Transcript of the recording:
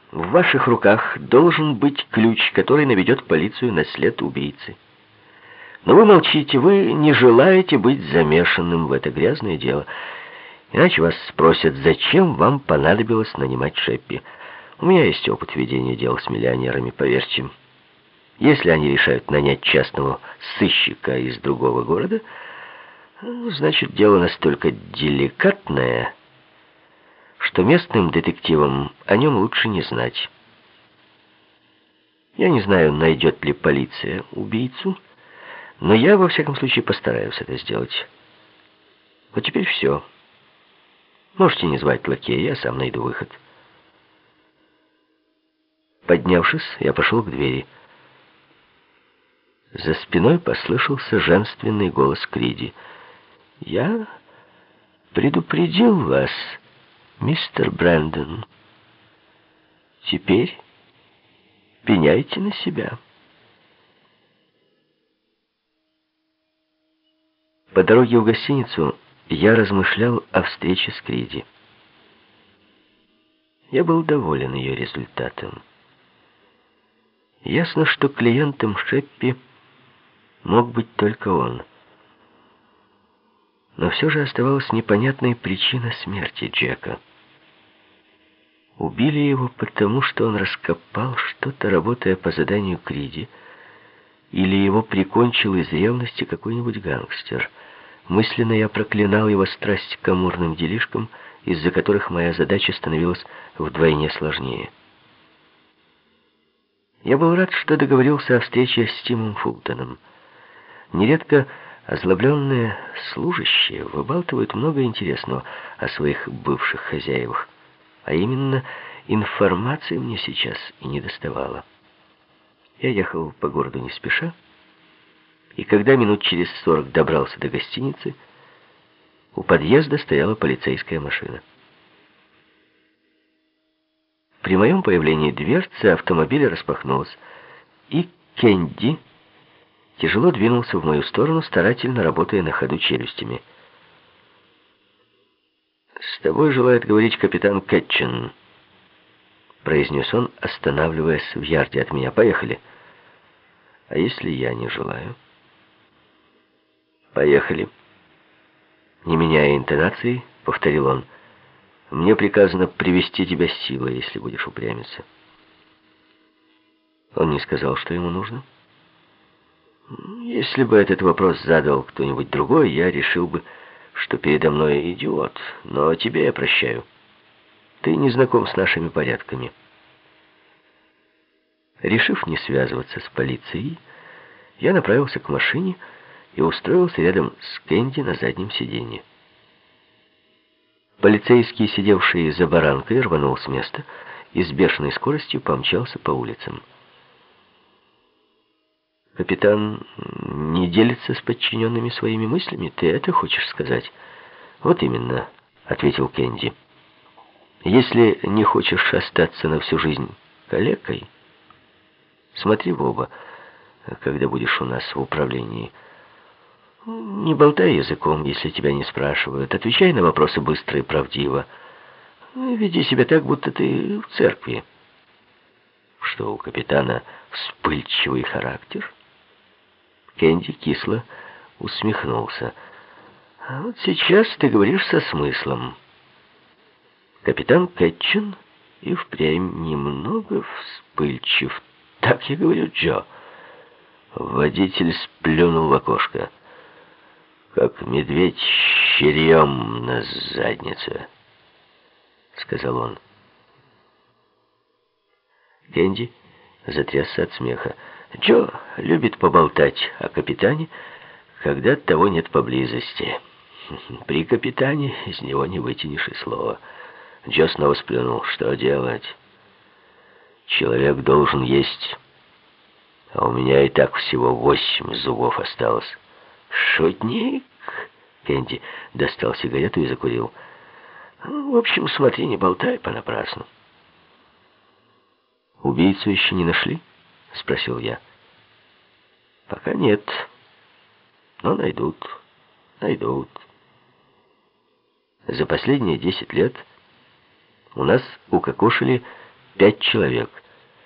В ваших руках должен быть ключ, который наведет полицию на след убийцы. Но вы молчите, вы не желаете быть замешанным в это грязное дело. Иначе вас спросят, зачем вам понадобилось нанимать Шеппи. У меня есть опыт ведения дел с миллионерами, поверьте. Если они решают нанять частного сыщика из другого города, значит, дело настолько деликатное, что местным детективам о нем лучше не знать. Я не знаю, найдет ли полиция убийцу, но я, во всяком случае, постараюсь это сделать. Вот теперь все. Можете не звать лакея, я сам найду выход. Поднявшись, я пошел к двери. За спиной послышался женственный голос Криди. «Я предупредил вас, мистер Брэндон. Теперь пеняйте на себя». По дороге в гостиницу я размышлял о встрече с Криди. Я был доволен ее результатом. Ясно, что клиентом Шеппи мог быть только он. Но все же оставалась непонятной причина смерти Джека. Убили его потому, что он раскопал что-то, работая по заданию Криди, или его прикончил из ревности какой-нибудь гангстер. Мысленно я проклинал его страсть к амурным делишкам, из-за которых моя задача становилась вдвойне сложнее. Я был рад, что договорился о встрече с Тимом Фултоном. Нередко озлобленные служащие выбалтывают много интересного о своих бывших хозяевах, а именно информации мне сейчас и не доставало. Я ехал по городу не спеша, и когда минут через 40 добрался до гостиницы, у подъезда стояла полицейская машина. При моем появлении дверца автомобиля распахнулась, и Кенди тяжело двинулся в мою сторону, старательно работая на ходу челюстями. «С тобой желает говорить капитан Кетчен», — произнес он, останавливаясь в ярде от меня. «Поехали». «А если я не желаю?» «Поехали». Не меняя интонации, повторил он. «Мне приказано привести тебя силой, если будешь упрямиться». Он не сказал, что ему нужно. Если бы этот вопрос задал кто-нибудь другой, я решил бы, что передо мной идиот. Но тебе я прощаю. Ты не знаком с нашими порядками. Решив не связываться с полицией, я направился к машине и устроился рядом с Кенди на заднем сиденье. Полицейский, сидевший за баранкой, рванул с места и с бешеной скоростью помчался по улицам. «Капитан не делится с подчиненными своими мыслями? Ты это хочешь сказать?» «Вот именно», — ответил Кенди. «Если не хочешь остаться на всю жизнь калекой, смотри в оба, когда будешь у нас в управлении. Не болтай языком, если тебя не спрашивают. Отвечай на вопросы быстро и правдиво. Веди себя так, будто ты в церкви». «Что, у капитана вспыльчивый характер?» Кенди кисло усмехнулся. «А вот сейчас ты говоришь со смыслом. Капитан Кетчен и впрямь немного вспыльчив. Так я говорю, Джо». Водитель сплюнул в окошко. «Как медведь щирьем на заднице», — сказал он. Кенди затрясся от смеха. Джо любит поболтать о капитане, когда того нет поблизости. При капитане из него не вытянешь и слова. Джо снова сплюнул. «Что делать? Человек должен есть, а у меня и так всего 8 зубов осталось». «Шутник!» Кенди достал сигарету и закурил. «В общем, смотри, не болтай понапрасну». «Убийцу еще не нашли?» — спросил я. «Пока нет, но найдут. За последние 10 лет у нас укокошили 5 человек.